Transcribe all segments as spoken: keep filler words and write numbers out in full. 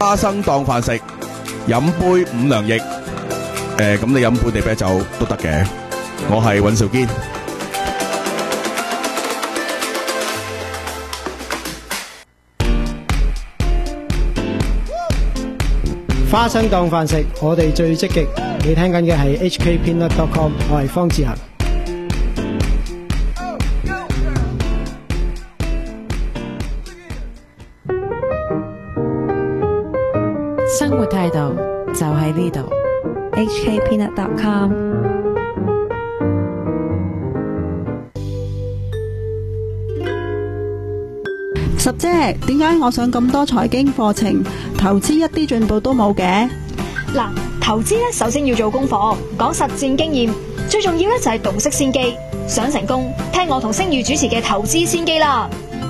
花生當飯食，飲杯五糧液。誒、呃，咁你飲杯地啤酒都得嘅。我係尹兆堅。 花生當飯食，我哋最積極。你聽緊嘅係 H K Peanut dot com， 我係方志恒。 生活態度就喺呢度 H K Peanut dot com。 十姐，點解我上咁多財經課程，投資一啲進步都冇嘅？ 嗱，投資咧首先要做功課，講實戰經驗，最重要咧就係洞悉先機。想成功，聽我同星宇主持嘅投資先機啦。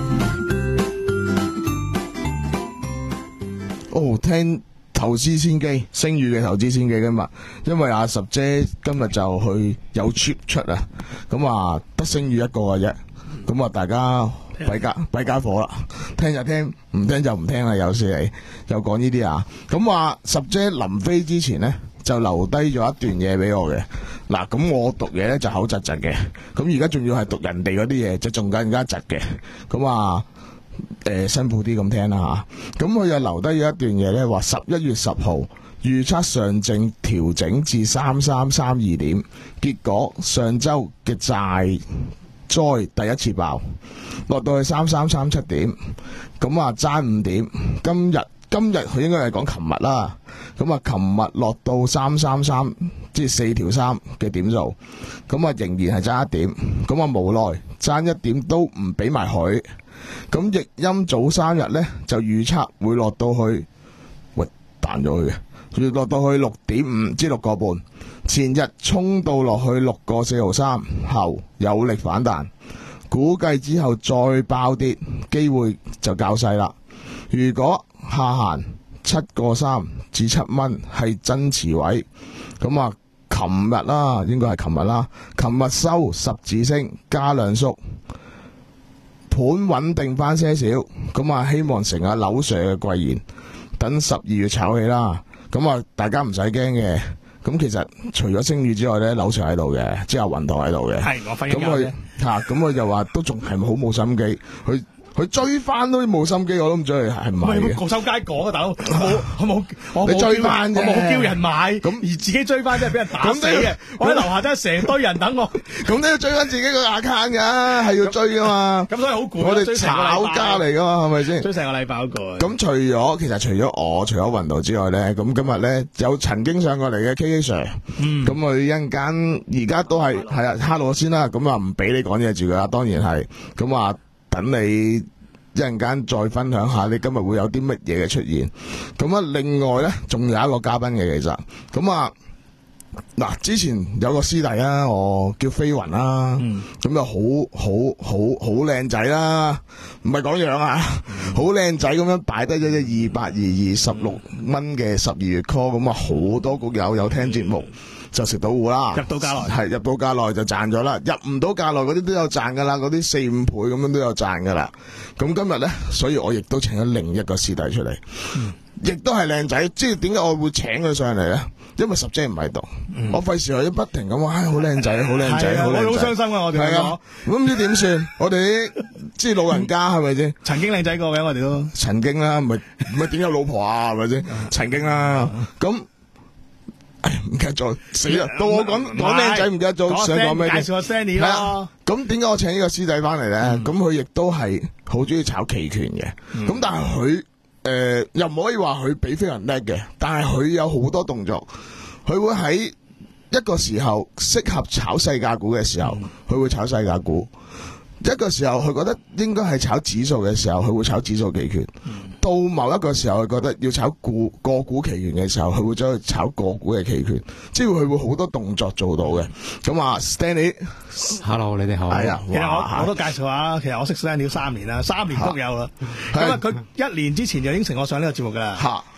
哦，聽投資先機，星宇嘅投資先機噶嘛，因為阿十姐今日就去有 trip 出啊，咁啊得星宇一個嘅啫，咁啊大家弊家弊家伙啦，聽就聽，唔聽就唔聽啦，有時嚟又講呢啲啊，咁話十姐臨飛之前呢，就留低咗一段嘢俾我嘅，嗱咁我讀嘢咧就口窒窒嘅，咁而家仲要係讀人哋嗰啲嘢，就仲更加窒嘅，咁啊。誒、呃，辛苦啲咁聽啦吓，咁佢又留低咗一段嘢咧，話十一月十號預測上證調整至三三三二點，結果上周嘅債災第一次爆，落到去三三三七點，咁啊爭五點，今日今日佢應該係講琴日啦，咁啊琴日落到三三三，即係四條三嘅點數，咁啊仍然係爭一點，咁啊無奈爭一點都唔俾埋佢。咁譯音早三日呢，就預測會落到去，喂彈咗去嘅，要落到去六點五至六個半。前日衝到落去六個四毫三後有力反彈，估計之後再爆跌機會就較細啦。如果下限七個三至七蚊係真持位，咁啊，琴日啦，應該係琴日啦，琴日收十字星加兩縮。盤穩定翻些少，咁啊希望成阿柳 Sir 嘅貴言，等十二月炒起啦。咁啊大家唔使驚嘅。咁其實除咗星宇之外咧，柳 Sir 喺度嘅，即係雲台喺度嘅。 係我瞓緊覺啫。 咁佢吓，咁佢就話都仲係好冇心機，佢。佢追翻都冇心機，我都唔知佢係唔係嘅。 個收街講啊，大佬，我冇，我冇，我你追翻啫， 我冇叫人買，咁而自己追翻真係俾人打死嘅。我喺樓下真係成堆人等我， 咁都要追翻自己個 account 噶，係要追噶嘛。 咁所以好攰。 我哋炒家嚟噶嘛，係咪先？ 追成個禮拜嗰個。 咁除咗其實除咗我，除咗雲道之外咧，咁今日咧有曾經上過嚟嘅 K K Sir，咁佢一陣間而家都係係啊，hello先啦，咁啊唔俾你講嘢住噶啦，當然係，咁啊等你。一陣間再分享下你今日會有啲乜嘢嘅出現，咁啊另外咧仲有一個嘉賓嘅其實，咁啊嗱之前有個師弟啊，我叫飛雲啦，咁又好好好好靚仔啦，唔係講樣啊，好靚仔咁樣擺低咗隻二八二二十六蚊嘅十二月 call， 咁啊好多股友有聽節目。就食到糊啦， 入到價內係入到價內就賺咗啦，入唔到價內嗰啲都有賺噶啦，嗰啲四五倍咁樣都有賺噶啦。咁今日咧，所以我亦都請咗另一個師弟出嚟，亦都係靚仔。即係點解我會請佢上嚟咧？因為十姐唔喺度，嗯、我費事我不停咁話，唉，好靚仔，好靚仔，好靚仔。 我好傷心啊！我哋係啊， 咁唔知點算？我哋啲即係老人家係咪先？ 曾經靚仔過嘅，我哋都曾經啦，唔係唔係點有老婆啊？係咪先？曾經啦，咁。唔記得咗，死啦！到我講講靚仔唔記得咗，想講咩？ 介紹個 Sandy 咯。 咁點解我請呢個師弟翻嚟咧？咁佢亦都係好中意炒期權嘅。咁、嗯、但係佢誒又唔可以話佢比非常叻嘅，但係佢有好多動作，佢會喺一個時候適合炒細價股嘅時候，佢、嗯、會炒細價股。一個時候佢覺得應該係炒指數嘅時候，佢會炒指數期權。嗯、到某一個時候佢覺得要炒股個股期權嘅時候，佢會走去炒個股嘅期權。即係佢會好多動作做到嘅。咁啊 Stanley，Hello， 你哋好。 係啊，其實我我都介紹下，其實我識 Stanley 三年啦，三年都有啦。咁啊，佢一年之前就應承我上呢個節目噶啦。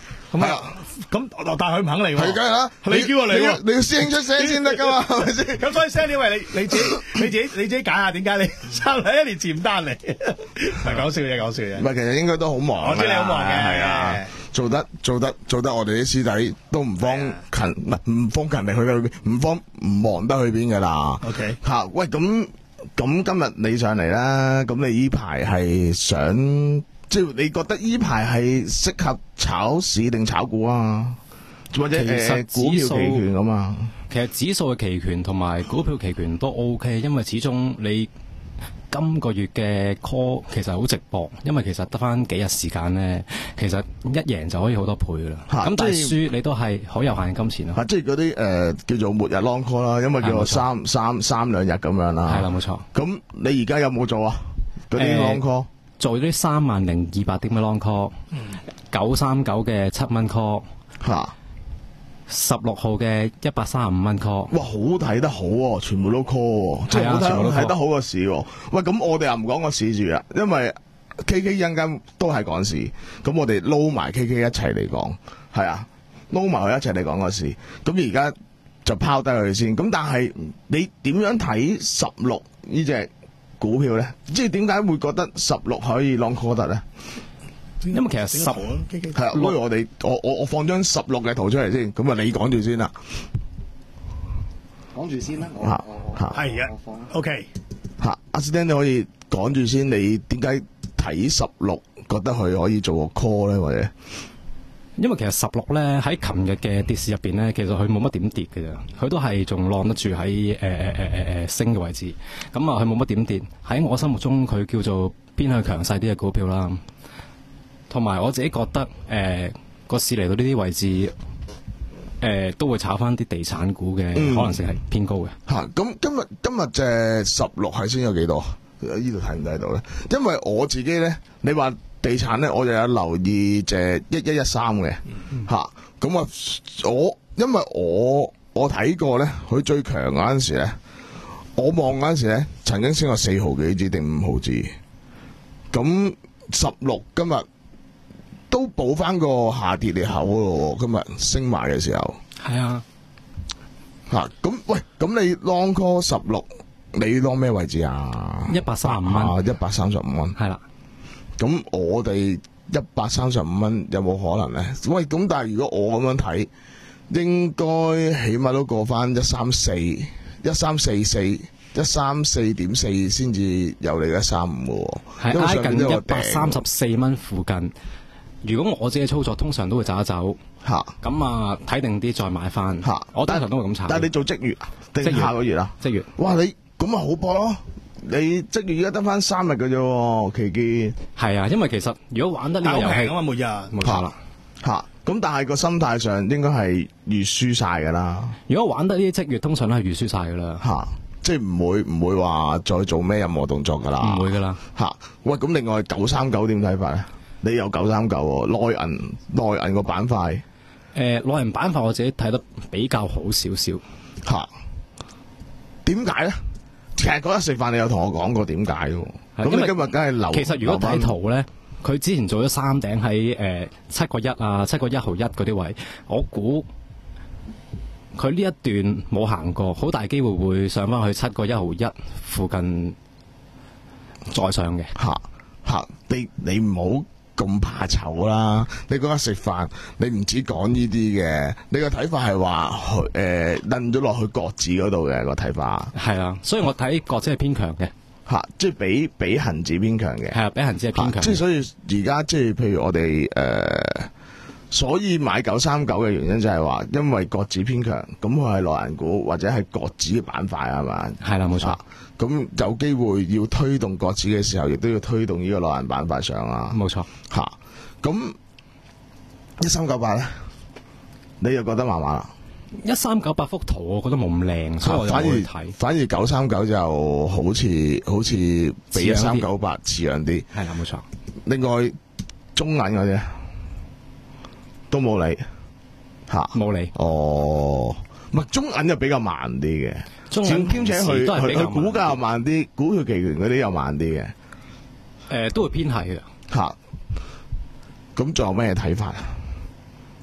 咁啊，咁但係佢唔肯嚟喎。 係梗係啦， 你叫我嚟喎， 你要師兄出聲先得噶嘛，係咪先？ 咁所以 Sandy， 你你自己你自己你自己揀下點解你生喺一年前唔單嚟？唔係講笑嘢，講笑嘢。 唔係，其實應該都好忙。 我知你好忙嘅， 係啊，做得做得做得，我哋啲師弟都唔方勤，唔係唔方勤力去得去邊，唔方唔忙得去邊噶啦。 OK， 吓，喂，咁咁今日你上嚟啦，咁你依排係想，即係你覺得依排係適合炒市定炒股啊？或者誒股票期權咁啊？ 其實指數嘅期權同埋股票期權都 OK， 因為始終你今個月嘅 call 其實好直博，因為其實得翻幾日時間咧，其實一贏就可以好多倍噶啦。咁、啊、但係輸你都係好有限嘅金錢咯。 即係嗰啲誒叫做末日 long call 啦，因為叫做三三三兩日咁樣啦。 係啦，冇錯。 咁你而家有冇做啊？嗰啲 long call、呃、 做啲三萬零二百點嘅 long call，九三九嘅七蚊 call 吓。 十六號嘅一百三十五蚊 call， 哇，好睇得好喎、啊，全部都 call，即係好睇睇得好個市喎。喂，咁我哋又唔講個市住啦，因為 K K 一陣間都係講市，咁我哋撈埋 K K 一齊嚟講，係啊，撈埋佢一齊嚟講個市。咁而家就拋低佢先。咁但係你點樣睇十六呢隻股票咧？即係點解會覺得十六可以 long call 得咧？ 因為其實十係啊，不如我哋我我我放張十六嘅圖出嚟先，咁啊你講住先啦， 講住先啦， 吓吓係啊 ，OK， 吓阿 Stan 你可以講住先，你點解睇十六覺得佢可以做個 call 咧？或者因為其實十六咧喺琴日嘅跌市入邊咧，其實佢冇乜點跌嘅啫，佢都係仲晾得住喺誒誒誒誒誒升嘅位置，咁啊佢冇乜點跌，喺我心目中佢叫做偏向強勢啲嘅股票啦。同埋我自己覺得，誒、呃、個市嚟到呢啲位置，誒、呃、都會炒翻啲地產股嘅可能性係偏高嘅。 吓、嗯，咁今日今日隻十六係先有幾多？呢度睇唔睇到咧？因為我自己咧，你話地產咧，我就有留意隻一一一三嘅吓。咁啊，我因為我我睇過咧，佢最強嗰陣時咧，我望嗰陣時咧，曾經升過四毫幾子定五毫子。咁十六今日都補翻個下跌裂口咯，今日升埋嘅時候。 係啊， 吓咁、啊、喂，咁你 long call 十六，你 long 咩位置啊？ 一百三十五蚊， 一百三十五蚊。係啦，咁我哋一百三十五蚊有冇可能咧？喂，咁但係如果我咁樣睇，應該起碼都過翻一三四、一三四四、一三四點四先至有你一三五嘅， 係挨近一百三十四蚊附近。如果我自己操作，通常都會走一走，吓咁啊睇定啲再買翻，吓我通常都會咁炒。但係你做即月定下個月啊？即月，哇你咁啊好搏咯！你即月而家得翻三日嘅啫，期見係啊，因為其實如果玩得呢個遊戲啊嘛，每日冇錯啦，吓咁但係個心態上應該係預輸晒噶啦。如果玩得呢啲即月，通常都係預輸晒噶啦，吓即係唔會唔會話再做咩任何動作噶啦，唔會噶啦，吓喂咁另外九三九點睇法咧？你有九三九喎，內銀內銀個板塊，誒內銀板塊我自己睇得比較好少少嚇。點解咧？其實嗰日食飯你有同我講過點解喎？咁你今日梗係留。其實如果睇圖咧，佢之前做咗三頂喺誒七個一啊、七個一毫一嗰啲位，我估佢呢一段冇行過，好大機會會上翻去七個一毫一附近再上嘅嚇嚇。你你唔好咁怕醜啦！你嗰日食飯，你唔止講呢啲嘅，你個睇法係話誒，掟咗落去國指嗰度嘅個睇法。係啊，所以我睇國指係偏強嘅，吓、啊，即係比比恒指偏強嘅。係啊，比恒指係偏強。即係所以而家即係譬如我哋誒、呃，所以買九三九嘅原因就係話，因為國指偏強，咁佢係內銀股或者係國指嘅板塊係嘛？係啦，冇錯。咁有機會要推動國指嘅時候，亦都要推動呢個內銀板塊上啊！冇錯，吓咁一三九八咧，你又覺得麻麻啦？一三九八幅圖我覺得冇咁靚，所以我就冇去睇。反而九三九就好似好似比一三九八似樣啲。係啦，冇錯。另外中銀嗰啲都冇理，吓冇理。哦，唔係中銀就比較慢啲嘅。兼且佢佢佢股價又慢啲，股票期權嗰啲又慢啲嘅，誒、呃、都會偏係嘅吓。咁仲有咩睇法啊？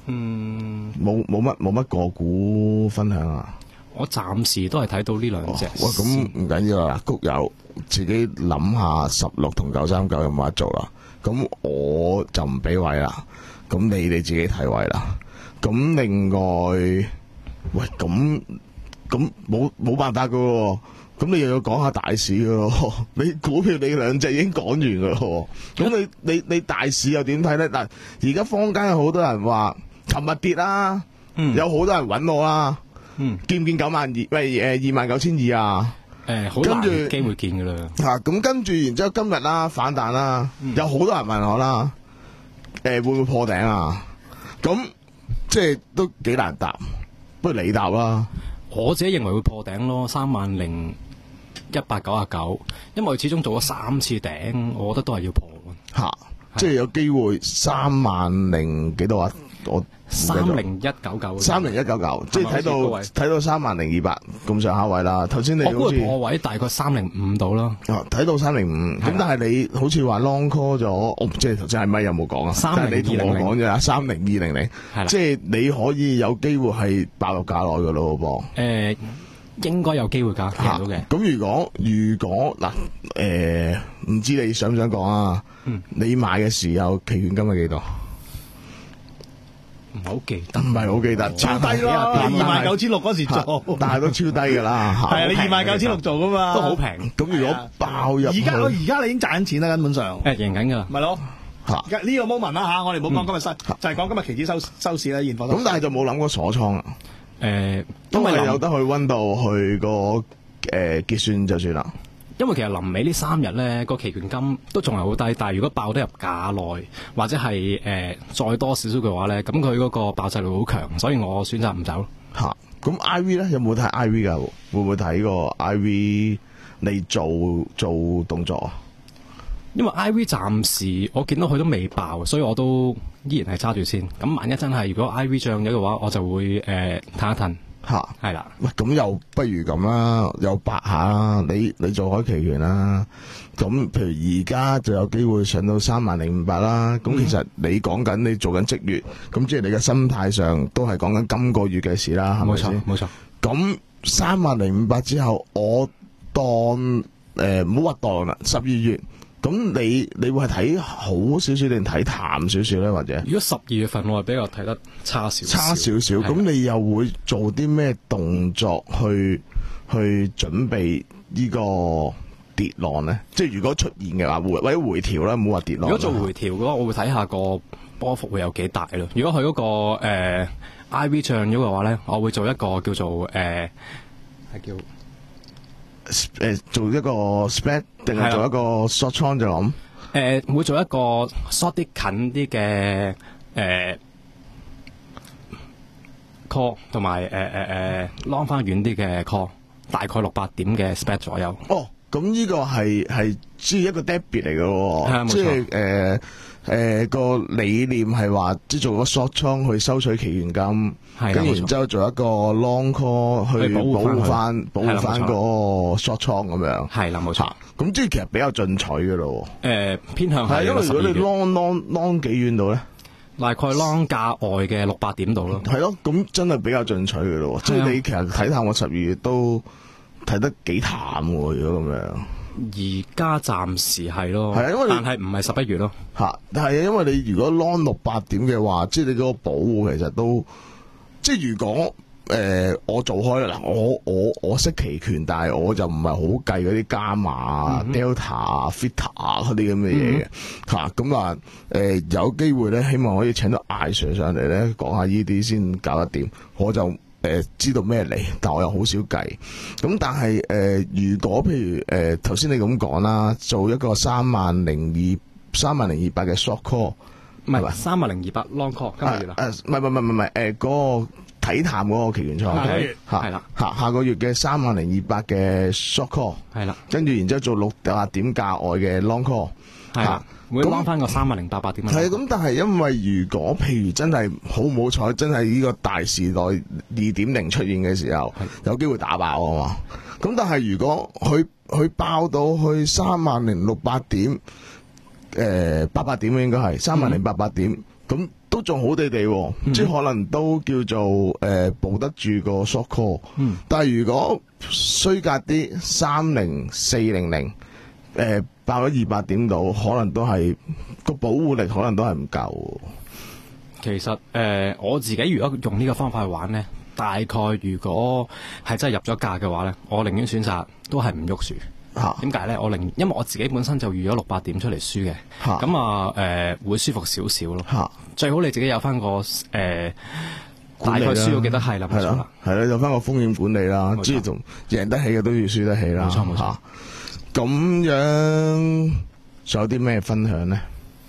嗯， 冇冇乜冇乜個股分享啊？ 我暫時都係睇到呢兩隻。 哇，咁唔緊要啦，谷友自己諗下十六同九三九有冇得做啦。咁我就唔俾位啦，咁你哋自己睇位啦。咁另外，喂，咁咁冇冇辦法噶喎。咁你又要講下大市噶咯？你股票你兩隻已經講完噶咯。咁你你你大市又點睇咧？嗱，而家坊間有好多人話，琴日跌啦，嗯、有好多人揾我啦。嗯，見唔見九萬二？喂，誒，二萬九千二啊？ 誒，好難機會見噶啦。 吓，咁跟住，然之後今日啦，反彈啦，嗯、有好多人問我啦，誒、呃，會唔會破頂啊？咁即係都幾難答，不如你答啦。 我自己認為會破頂咯，三萬零一百九十九，因為佢始終做咗三次頂，我覺得都係要破。 吓，即係有機會三萬零幾多啊？我三零一九九， 三零一九九，即係睇到睇到三萬零二百咁上下位啦。頭先你好似我估佢破位大概三零五度啦。 啊，睇到三零五，咁但係你好似話 long call 咗，我唔知頭先係咪有冇講啊？ 三零你同我講啫，三零二零零，即係你可以有機會係爆落價內噶咯噃。 誒，應該有機會㗎，見到嘅。 咁如果如果嗱，誒，唔知你想唔想講啊？嗯，你買嘅時候期權金係幾多？ 唔係好記得， 唔係好記得， 超低咯，二萬九千六嗰時做， 但係都超低噶啦。 係啊，你二萬九千六做噶嘛， 都好平。 咁如果爆入， 而家我而家你已經賺緊錢啦，根本上誒贏緊噶啦， 咪咯。而家呢個 moment 啦吓，我哋唔好講今日收，就係講今日期指收收市啦，現貨。 咁但係就冇諗過鎖倉啊？ 誒， 都係有得去溫度去個誒結算就算啦。 因為其實臨尾呢三日咧個期權金都仲係好低，但係如果爆得入價內或者係誒、呃、再多少少嘅話咧，咁佢嗰個爆炸力好強，所以我選擇唔走。 吓、啊，咁 I V 咧有冇睇 I V 噶？會唔會睇個 I V 嚟做做動作啊？ 因為 I V 暫時我見到佢都未爆，所以我都依然係揸住先。咁萬一真係如果 I V 漲咗嘅話，我就會誒褪一褪。吓，係啦， 喂，咁又不如咁啦，又白下啦，你你做開期權啦，咁譬如而家就有機會上到三萬零五百啦，咁、嗯、其實你講緊你做緊即月，咁即係你嘅心態上都係講緊今個月嘅事啦，係咪先？ 冇錯，冇錯。 咁三萬零五百之後，我當誒唔好話當啦，十二月。咁你你會係睇好少少定睇淡少少咧？或者如果十二月份我係比較睇得差少少， 差少少，咁你又會做啲咩動作去去準備呢個跌浪咧？即係如果出現嘅話，或者回調啦，唔好話跌浪。 如果做回調嘅話，我會睇下個波幅會有幾大咯。如果佢嗰、那個誒、呃、I V 漲咗嘅話咧，我會做一個叫做誒係、呃、叫。 誒、呃，做一個 spread 定係做一個 short 倉就咁？誒、 呃，會做一個 short 啲近啲嘅誒 call， 同埋誒誒誒 long 翻遠啲嘅 call， 大概六百點嘅 spread 左右。 哦，咁呢個係係即係一個 debit 嚟嘅，即係誒誒個理念係話，即係做個 short 倉去收取期權金。跟住然之後做一個 long call 去保護翻保護翻嗰個 short 倉咁樣， 係啦冇錯。 咁即係其實比較進取嘅咯。 誒、呃，偏向係因為如果你 long long long 幾遠度咧， 大概 long 價外嘅六百點度咯。 係咯，咁真係比較進取嘅咯。即係你其實睇淡我十二月都睇得幾淡喎，如果咁樣。 而家暫時係咯， 係啊，因為但係唔係十一月咯。 吓，但係因為你如果 long 六百點嘅話，即係你嗰個保護其實都。即係如果誒、呃、我做開啦，我我我識期權，但係我就唔係好計嗰啲加碼、嗯、Delta、Theta 嗰啲咁嘅嘢嘅嚇。咁啊誒有機會咧，希望可以請到艾 Sir 上嚟咧講下呢啲先搞得掂。我就誒、呃、知道咩嚟，但我又好少計。咁但係誒、呃，如果譬如誒頭先你咁講啦，做一個三萬零二三萬零二百嘅 short call。 唔係三萬零二百 long call 今個月啦， 誒唔係唔係唔係唔係誒嗰個睇淡嗰個期權倉， 係啦， 下下個月嘅三萬零二百嘅 short call， 係啦，跟住然之後做六百點價外嘅 long call， 係啦，會 long 翻個三萬零八百點。 係咁，但係因為如果譬如真係好唔好彩，真係呢個大時代二點零出現嘅時候，有機會打爆啊嘛。咁但係如果佢佢爆到去三萬零六百點。誒、呃，八百點應該係三萬零八百點， 咁都仲好地地喎， 嗯、 即係可能都叫做誒、呃、保得住個 short call。 嗯， 但係如果衰格啲三零四零零，誒爆咗二百點度，可能都係個保護力可能都係唔夠。 其實誒、呃、我自己如果用呢個方法去玩咧，大概如果係真係入咗價嘅話咧，我寧願選擇都係唔喐樹。點解咧？我寧因為我自己本身就預咗六百點出嚟輸嘅，咁啊誒會舒服少少咯。最好你自己有翻個誒、呃、大概輸咗幾多係啦，冇錯啦， 係啦，有翻個風險管理啦，即係仲贏得起嘅都要輸得起啦。 冇錯冇錯。 咁樣仲有啲咩分享咧？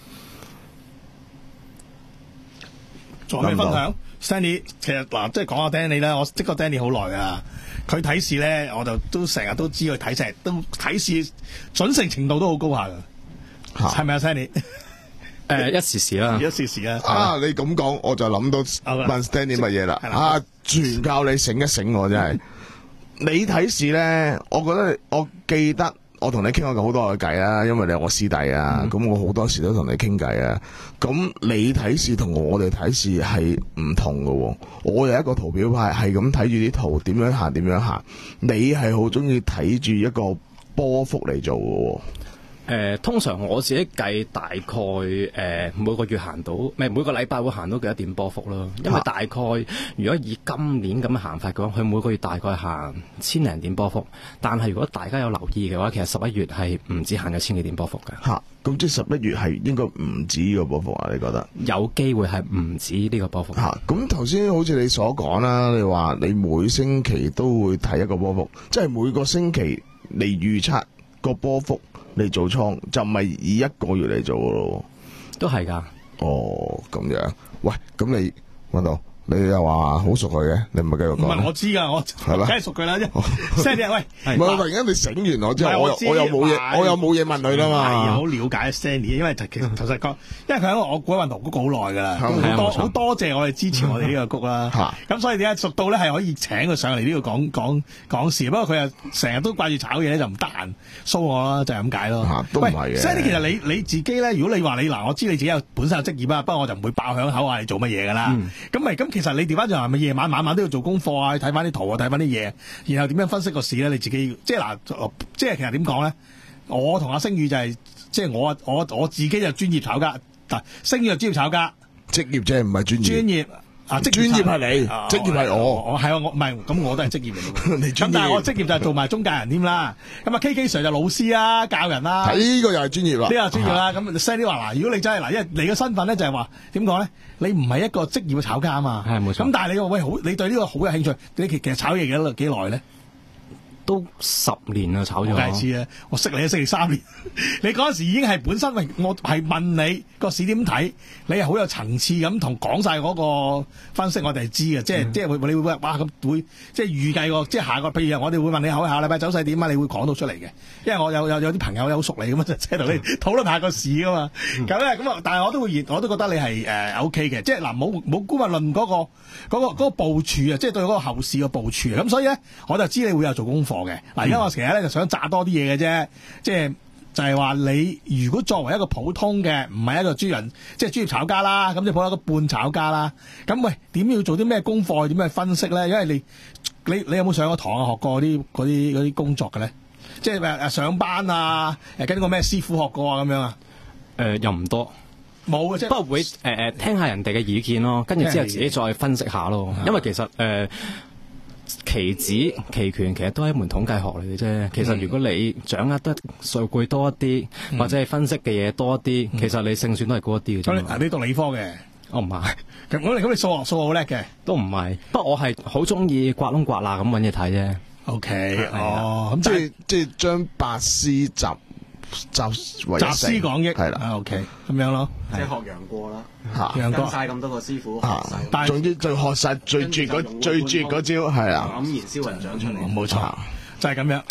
仲有咩分享 ？Stanley 其實嗱，即係講下 Danny 咧，我識個 Danny 好耐噶。佢睇市咧，我就都成日都知佢睇成，都睇市準成程度都好高下噶，係咪啊 Stanley？ 誒，一時時啦， 一時時啦。 啊，你咁講，我就諗到問 Stanley 乜嘢啦？啊，全靠你醒一醒我真係。你睇市咧，我覺得我記得我同你傾過好多嘅偈啊，因為你係我師弟啊，咁、嗯、我好多時都同你傾偈啊。咁你睇市同我哋睇市係唔同嘅，我有一個圖表派，係咁睇住啲圖點樣行點樣行。你係好中意睇住一個波幅嚟做嘅。 誒、呃，通常我自己計大概誒、呃、每個月行到，唔係每個禮拜會行到幾多點波幅咯。因為大概如果以今年咁樣行法嘅話，佢每個月大概行千零點波幅。但係如果大家有留意嘅話，其實十一月係唔止行咗千幾點波幅嘅。 嚇，咁即係十一月係應該唔止呢個波幅啊？你覺得？有機會係唔止呢個波幅。 嚇，咁頭先好似你所講啦，你話你每星期都會睇一個波幅，即係每個星期嚟預測個波幅。你做倉就唔係以一個月嚟做嘅咯， 都係噶。 哦，咁樣，喂，咁你揾到，你又話好熟佢嘅，你唔係繼續講？ 唔係我知噶，我梗係熟佢啦。Sandy 喂， 唔係突然間你醒完我之後，我我又冇嘢，我又冇嘢問佢啦嘛。 係好了解 Sandy，因為其實頭實講，因為佢喺我股運圖谷好耐噶啦，好多好多謝我哋支持我哋呢個谷啦。咁所以點解熟到咧係可以請佢上嚟呢度講講講事？不過佢又成日都掛住炒嘢咧，就唔得閒 show 我啦，就係咁解咯。 都唔係嘅。 Sandy 其實你你自己咧，如果你話你嗱，我知你自己有本身有職業啊，不過我就唔會爆響口話你做乜嘢噶啦。咁咪咁其實你調翻轉係咪夜晚晚晚都要做功課啊？睇翻啲圖啊，睇翻啲嘢，然後點樣分析個市咧？你自己即係嗱，即係其實點講咧？我同阿星宇就係、是、即係我我我自己就專業炒家，但星宇就專業炒家， 職業啫，唔係專業。專業啊，職專業係你，職、啊、業係我。 我係啊，我唔係咁，我都係職業嚟嘅。 咁但係我職業就係做埋中介人添啦。咁啊，K K Sir 就老師啊，教人啦。 呢個又係專業啦。 呢個專業啦。咁 Sandy 話嗱，如果你真係嗱，因為你嘅身份咧就係話點講咧？你唔係一個職業嘅炒家啊嘛。 係冇錯。 咁但係你話喂好，你對呢個好有興趣，你其實炒嘢幾幾耐咧？ 都十年啦，炒咗。 我梗係知啊，我識你都識你三年。你嗰陣時已經係本身，喂，我係問你個市點睇，你係好有層次咁同講晒嗰個分析，我哋係知嘅，即係、嗯、即係會你會哇咁會即係預計個即係下個，譬如我哋會問你下下禮拜走勢點啊，你會講到出嚟嘅。因為我有有有啲朋友有熟你咁啊，即係同你討論下個市噶嘛。咁咧咁啊，但係我都會我都覺得你係誒、呃、OK 嘅，即係嗱冇冇估物論嗰個嗰、嗰個嗰、嗰個部署啊，即係對嗰個後市嘅部署啊。咁所以咧，我就知你會有做功課嘅。嗱，而家我成日咧就想炸多啲嘢嘅啫，即係就係、是、話你如果作為一個普通嘅，唔係一個專人，即係專業炒家啦，咁即係普通一個半炒家啦。咁喂，點要做啲咩功課？點樣去分析咧？因為你你你有冇上過堂啊？學過啲嗰啲嗰啲工作嘅咧？即係誒上班啊？誒跟個咩師傅學過啊？咁樣啊？ 誒、呃、又唔多， 冇嘅啫。 不過會誒誒、呃、聽下人哋嘅意見咯，跟住之後自己再分析下咯。因為其實誒。呃期指、期權其實都係一門統計學嚟嘅啫。其實如果你掌握得數據多一啲、嗯，或者係分析嘅嘢多一啲、嗯，其實你勝算都係高一啲嘅啫。 嗱，你讀理科嘅， 我唔係。 咁我哋咁你數學數學好叻嘅， 都唔係。不過我係好中意刮窿刮罅咁揾嘢睇啫。 O K，哦， 咁即係即係將百思集集為集思廣益係啦。 啊 ，O K，咁樣咯， 即係學楊過啦。 楊過跟晒咁多個師傅， 但係總之最學晒最絕嗰最絕嗰招係啦， 黯然銷魂掌出嚟， 冇錯，就係咁樣。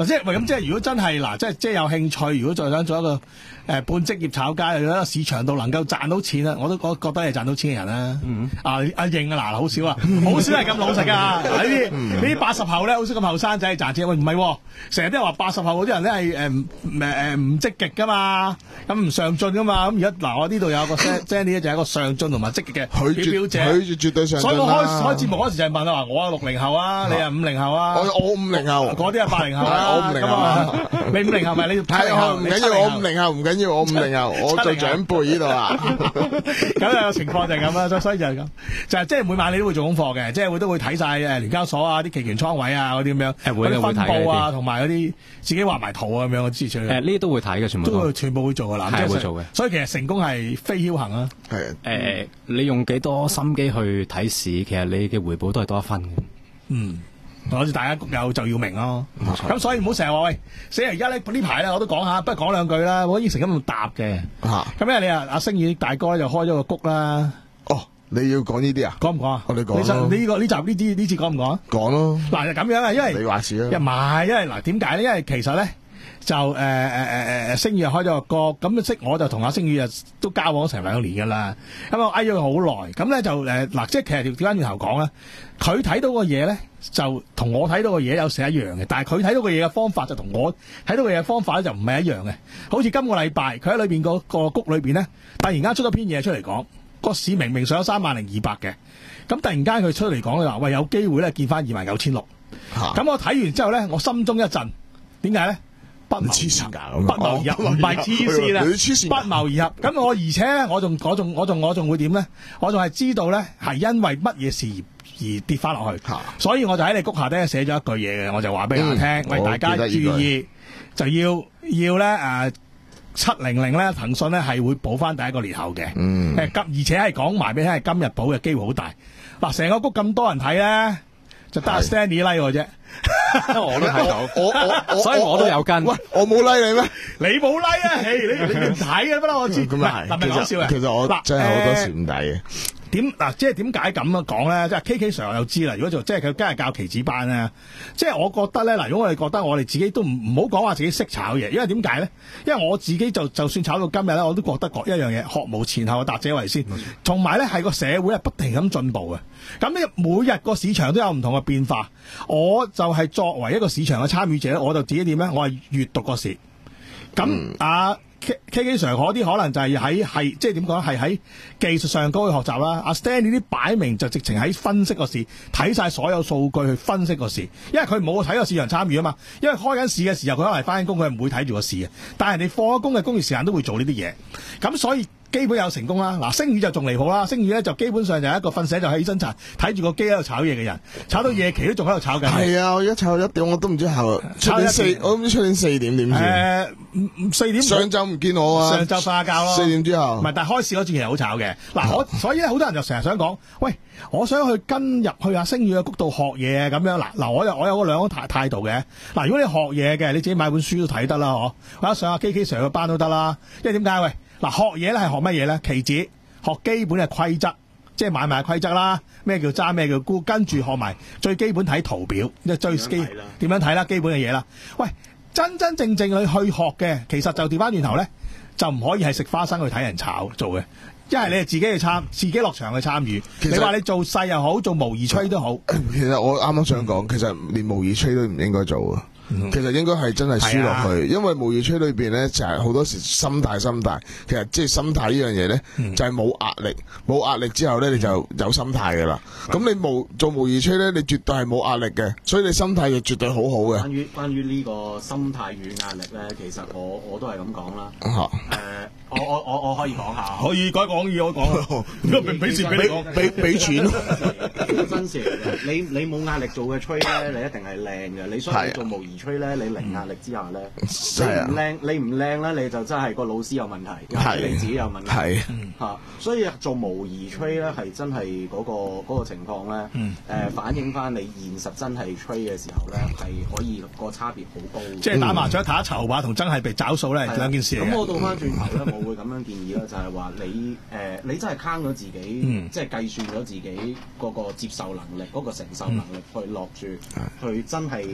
嗱，即係喂咁，即係如果真係嗱，即係即係有興趣，如果再想做一個誒、呃、半職業炒家，又喺市場度能夠賺到錢啦，我都覺覺得係賺到錢嘅人啦。嗯、啊，阿應啊，嗱，好少啊，好少係咁老實噶。呢啲呢啲八十後咧，好少咁後生仔賺錢。喂，唔係，成日都係話八十後嗰啲人咧係誒誒誒唔積極噶嘛，咁唔上進噶嘛。咁而家嗱，我呢度有個 Sandy 咧，就係一個上進同埋積極嘅表表者。 佢絕對上進啦。 所以我開開節目嗰時就係問啊，我係六零後啊，你係五零後啊？ 我我五零後， 嗰啲係八零後啊。 我五零後， 你五零後咪你係唔緊要，我五零後唔緊要，我五零後，我做長輩呢度啊。 咁有情況就係咁啦，所以就係咁，就係即係每晚你都會做功課嘅，即係會都會睇晒誒聯交所啊、啲期權倉位啊嗰啲咁樣，嗰啲分佈啊，同埋嗰啲自己畫埋圖啊咁樣嘅資訊。誒呢啲都會睇嘅，全部都全部會做嘅啦， 係會做嘅。 所以其實成功係非僥倖啊。 係誒，你用幾多心機去睇市，其實你嘅回報都係多一分嘅。 嗯。好似大家谷友就要明咯，咁所以唔好成日話喂，死人而家呢呢排咧我都講下，不過講兩句啦，我應承咁答嘅。咁因為你啊阿星宇大哥咧就開咗個谷啦。 哦，你要講呢啲啊？ 講唔講啊？ 我哋講。 你呢個呢集呢啲呢次講唔講啊？ 講咯。 嗱就咁樣啊，因為你話事啦。 又唔係，因為嗱點解咧？因為其實咧就誒誒誒誒星宇開咗個谷，咁識我就同阿星宇啊都交往咗成兩年噶啦，咁我嗌咗佢好耐，咁咧就誒嗱，即係其實調調翻轉頭講咧，佢睇到個嘢咧。就同我睇到嘅嘢有時一樣嘅，但係佢睇到嘅嘢嘅方法就同我睇到嘅嘢嘅方法咧就唔係一樣嘅。好似今個禮拜佢喺裏邊個個谷裏邊咧，突然間出咗篇嘢出嚟講，個市明明上咗三萬零二百嘅，咁突然間佢出嚟講佢話喂有機會咧見翻二萬九千六，咁我睇完之後咧，我心中一震，點解咧？不謀不謀而合，唔係黐線啦，不謀而合。咁我而且咧，我仲我仲我仲我仲會點咧？我仲係知道咧係因為乜嘢事而跌翻落去，所以我就喺你谷下低寫咗一句嘢嘅，我就話俾大家聽，喂、嗯、大家注意，就要要咧誒七零零咧騰訊咧係會補翻第一個裂口嘅，誒、嗯、而且係講埋俾你聽係今日補嘅機會好大。嗱，成個谷咁多人睇咧，就得阿 Stanley 拉我啫。 我都睇到， 我我我所以我都有跟。 喂，我冇拉你咩？ 你冇拉啊？你你你唔睇嘅不啦？我知。 咁啊係， 講笑嘅。 其實我真係好多時唔睇嘅。 點嗱？即係點解咁樣講咧？即係 K K Sir 又知啦。如果做即係佢今日教期指班咧，即係我覺得咧嗱。如果我哋覺得我哋自己都唔唔好講話自己識炒嘢，因為點解咧？因為我自己就就算炒到今日咧，我都覺得一樣嘢，學無前後，達者為先。同埋咧，係個社會係不停咁進步嘅。咁呢每日個市場都有唔同嘅變化。我就係作為一個市場嘅參與者，我就自己點咧？我係閱讀個市。咁、嗯、啊 K K Sir 嗰啲可能就係喺係即係點講？係喺技術上高去學習啦。阿 Stan 呢啲擺明就直情喺分析個市，睇晒所有數據去分析個市。因為佢冇睇個市場參與啊嘛。因為開緊市嘅時候，佢可能翻緊工，佢唔會睇住個市嘅。但係人哋放咗工嘅工業時間都會做呢啲嘢。咁所以基本有成功啦。嗱，星宇就仲離譜啦。星宇咧就基本上就係一個瞓醒就起身查，睇住個機喺度炒嘢嘅人，炒到夜期都仲喺度炒緊。係啊，我而家炒到一點，我都唔知後出年四，我都唔知出年四點點算。 誒，四點上晝唔見我啊。 上晝瞓下覺咯。四點之後。 唔係，但係開市嗰段其實好炒嘅。嗱，我所以咧，好多人就成日想講，喂，我想去跟入去阿星宇嘅谷度學嘢咁樣。嗱嗱，我有我有個兩個態態度嘅。嗱，如果你學嘢嘅，你自己買本書都睇得啦，嗬。或者上下 K K Sir 嘅班都得啦。因為點解？喂，嗱，學嘢咧係學乜嘢咧？期指學基本嘅規則，即係買賣規則啦。咩叫揸，咩叫沽，跟住學埋最基本睇圖表，即係最基點樣睇啦，基本嘅嘢啦。喂，真真正正你去學嘅，其實就調翻轉頭咧，就唔可以係食花生去睇人炒做嘅，一係你係自己去參，自己落場去參與。你話你做細又好，做模擬吹都好。 其實我啱啱想講，其實連模擬吹都唔應該做啊。其實應該係真係輸落去，因為模擬吹裏邊咧就係好多時心態心態，其實即係心態呢樣嘢咧就係冇壓力，冇壓力之後咧你就有心態噶啦。咁你模做模擬吹咧，你絕對係冇壓力嘅，所以你心態就絕對好好嘅。 關於關於呢個心態與壓力咧，其實我我都係咁講啦。誒、 啊呃，我我我我可以講下， 可以改講嘢，我講。如果俾俾錢俾你，俾俾錢。 真事嚟嘅，你你冇壓力做嘅吹咧，你一定係靚嘅。你所以做模擬吹咧，你零壓力之下咧，你唔靚，你唔靚咧，你就真係個老師有問題，你自己有問題。係嚇，所以做模擬吹咧係真係嗰個嗰個情況咧，誒反映翻你現實真係吹嘅時候咧，係可以個差別好高。 即係打麻雀打籌碼同真係被找數咧，係兩件事嚟嘅。 咁我倒翻轉頭咧，我會咁樣建議啦，就係話你誒你真係坑咗自己，即係計算咗自己嗰個接受能力、嗰個承受能力去落住，去真係。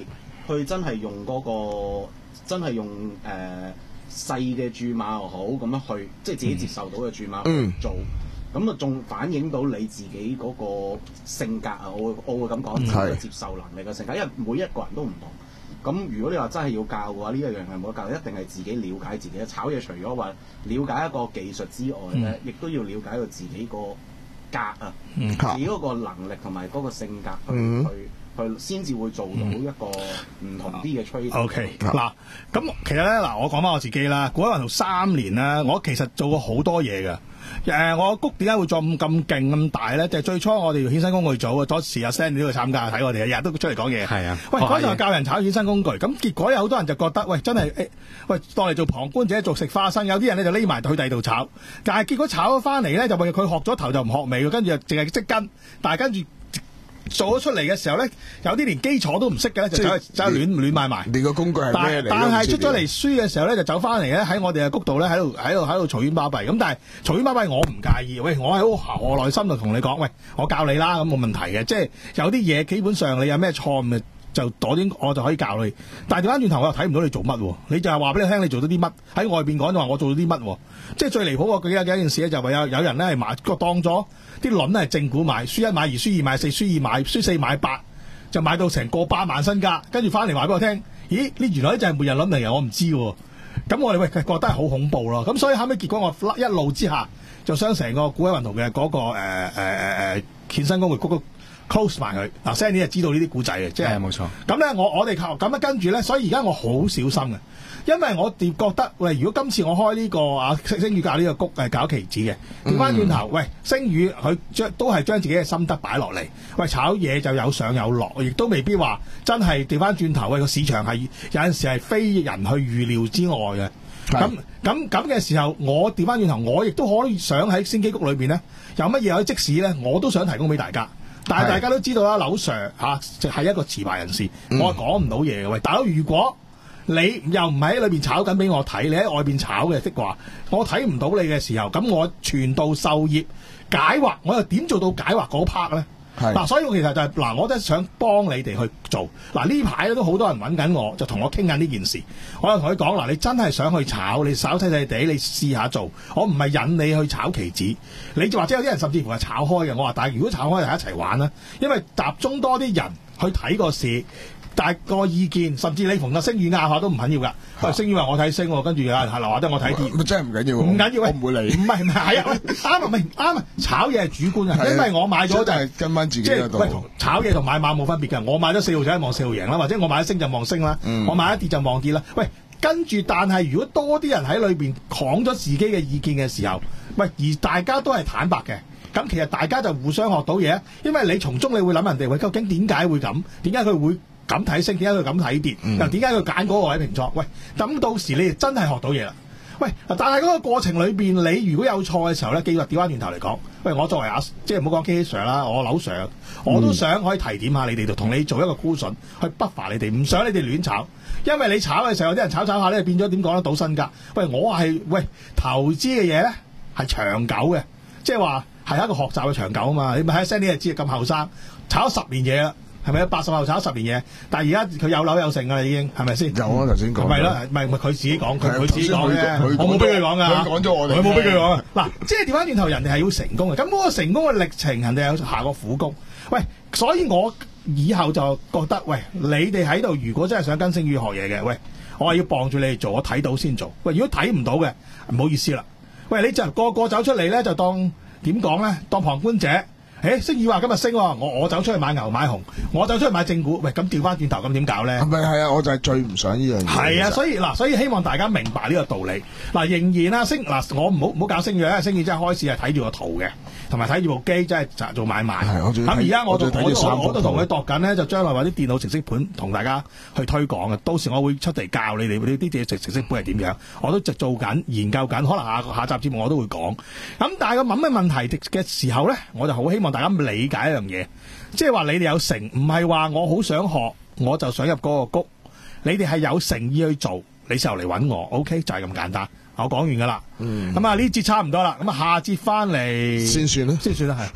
去真係用嗰、嗰個真係用誒、呃、細嘅注碼又好咁樣去，即係自己接受到嘅注碼去做。嗯咁啊，仲反映到你自己嗰個性格啊！我會我會咁講，自己嘅接受能力嘅性格，因為每一個人都唔同。咁如果你話真係要教嘅話，呢一樣係冇得教，一定係自己了解自己。炒嘢除咗話了解一個技術之外咧，亦、嗯、都要了解到自己個格啊，嗯、自己嗰個能力同埋嗰個性格去、嗯、去。佢先至會做到一個唔同啲嘅吹。 O K 嗱，咁其實咧嗱，我講翻我自己啦。古海雲圖三年咧，我其實做過好多嘢㗎。誒、呃，我谷點解會做咁咁勁咁大咧？就係、最初我哋衍生工具組啊，當時阿 Sandy 都去參加睇我哋，日日都出嚟講嘢。係啊，喂，嗰陣我教人炒衍生工具，咁結果有好多人就覺得，喂，真係誒，喂，當嚟做旁觀者，做食花生。有啲人咧就匿埋去第二度炒，但係結果炒咗翻嚟咧，就話佢學咗頭就唔學尾，跟住就淨係識跟，但係跟住。做咗出嚟嘅時候咧，有啲連基礎都唔識嘅咧，就走去走去亂亂買埋。 你個工具係咩嚟？ 但係出咗嚟輸嘅時候咧，就走翻嚟咧喺我哋嘅谷度咧，喺度喺度喺度嘈冤巴閉。咁但係嘈冤巴閉我唔介意。喂，我喺好我內心度同你講，喂，我教你啦，咁冇問題嘅。即係有啲嘢基本上你有咩錯誤就攞啲我就可以教你。但係調翻轉頭我又睇唔到你做乜喎？你就係話俾你聽你做到啲乜？喺外邊講就話我做到啲乜喎？即係最離譜我記得嘅一件事咧，就係有有人咧係買個當咗。啲輪咧係正股買，輸一買二，輸二買四，輸二買輸四買八，就買到成個百萬身家，跟住翻嚟話俾我聽，咦？呢原來呢就係末日輪嚟嘅，我唔知喎。咁我哋喂覺得係好恐怖咯。咁所以後尾結果我一怒之下，就將成個古海雲圖嘅嗰個誒誒誒誒衍生工具谷 close 埋佢。嗱 Sandy 就知道呢啲古仔嘅，即係冇錯。咁咧我我哋靠咁咧跟住咧，所以而家我好小心嘅。因為我哋覺得，喂，如果今次我開呢、這個啊星宇教呢個谷誒搞期指嘅，調翻轉頭，喂，星宇佢將都係將自己嘅心得擺落嚟，喂，炒嘢就有上有落，亦都未必話真係調翻轉頭，喂，個市場係有陣時係非人去預料之外嘅。咁咁咁嘅時候，我調翻轉頭，我亦都可以想喺星基谷裏邊咧，有乜嘢可以即使咧，我都想提供俾大家。但係大家都知道啦，劉 Sir 嚇就係一個持牌人士，嗯、我係講唔到嘢嘅。喂，大佬如果你又唔係喺裏邊炒緊俾我睇，你喺外邊炒嘅的話，我睇唔到你嘅時候，咁我傳道授業解惑，我又點做到解惑嗰 part 咧？嗱、啊，所以我其實就係、是、嗱，我都係想幫你哋去做。嗱、啊、呢排咧都好多人揾緊我，就同我傾緊呢件事。我又同佢講嗱，你真係想去炒，你稍細細地，你試下做。我唔係引你去炒期指，你就或者有啲人甚至乎係炒開嘅。我話，但係如果炒開，就一齊玩啦，因為集中多啲人去睇個市。但係個意見，甚至你同個聲譽拗下都唔緊要㗎。喂，聲譽話我睇升，跟住有人係留話得我睇跌， 咁真係唔緊要。 唔緊要， 我唔會理。 唔係唔係，係啊，啱啊，唔係啱啊。炒嘢係主觀嘅，因為我買咗就係跟翻自己嗰度。 即係喂，炒嘢同買馬冇分別㗎。我買咗四號就係望四號贏啦，或者我買咗升就望升啦，嗯、我買一跌就望跌啦。喂，跟住但係如果多啲人喺裏邊講咗自己嘅意見嘅時候，喂，而大家都係坦白嘅。咁其實大家就互相學到嘢，因為你從中你會諗人哋喂，究竟點解會咁？點解佢會咁睇升？點解佢咁睇跌？嗯、又點解佢揀嗰個位平倉？喂，咁到時你哋真係學到嘢啦。喂，但係嗰個過程裏邊，你如果有錯嘅時候咧，記住調翻轉頭嚟講，喂，我作為阿即係唔好講 K Sir 啦，我劉 Sir，我都想可以提點下你哋，就同你做一個 cushion 去 buffer你哋，唔想你哋亂炒，因為你炒嘅時候有啲人炒炒下咧，變咗點講得到身家。喂，我係喂投資嘅嘢咧係長久嘅，即係話係一個學習嘅長久啊嘛。你咪喺 Sandy 就知咁後生炒咗十年嘢啦。係咪八十後炒咗十年嘢？但係而家佢有樓有剩㗎啦，已經係咪先？ 有啊，頭先講。 係啦，唔係唔係佢自己講，佢佢自己講嘅。我冇逼佢講㗎。 佢講咗我哋。 佢冇逼佢講啊！嗱，即係調翻轉頭，人哋係要成功嘅。咁嗰個成功嘅歷程，人哋有下過苦功。喂，所以我以後就覺得，喂，你哋喺度，如果真係想跟星宇學嘢嘅，喂，我係要幫住你哋做，我睇到先做。喂，如果睇唔到嘅，唔好意思啦。喂，你就個個走出嚟咧，就當點講咧？當旁觀者。誒，星宇話今日升，我我走出去買牛買熊，我走出去買正股，喂，咁調翻轉頭咁點搞咧？係咪係啊？我就係最唔想呢樣嘢。係啊，所以嗱，所以希望大家明白呢個道理。嗱，仍然啦，星嗱，我唔好唔好搞星宇啊！星宇真係開始係睇住個圖嘅，同埋睇住部機，真係做買賣。咁而家我就我我都同佢度緊咧，就將來揾啲電腦程式盤同大家去推廣嘅。到時我會出嚟教你哋呢啲啲程程式盤係點樣，我都就做緊研究緊，可能下下集節目我都會講。咁但係個問咩問題嘅時候咧，我就好希望大家理解一樣嘢，即係話你哋有誠，唔係話我好想學，我就想入嗰個谷。你哋係有誠意去做，你就嚟揾我 ，OK 就係咁簡單。我講完噶啦，嗯，咁啊呢節差唔多啦，咁啊下節翻嚟先算啦， 先算啦，係。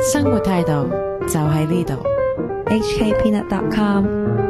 生活態度就喺呢度。 H K Peanut dot com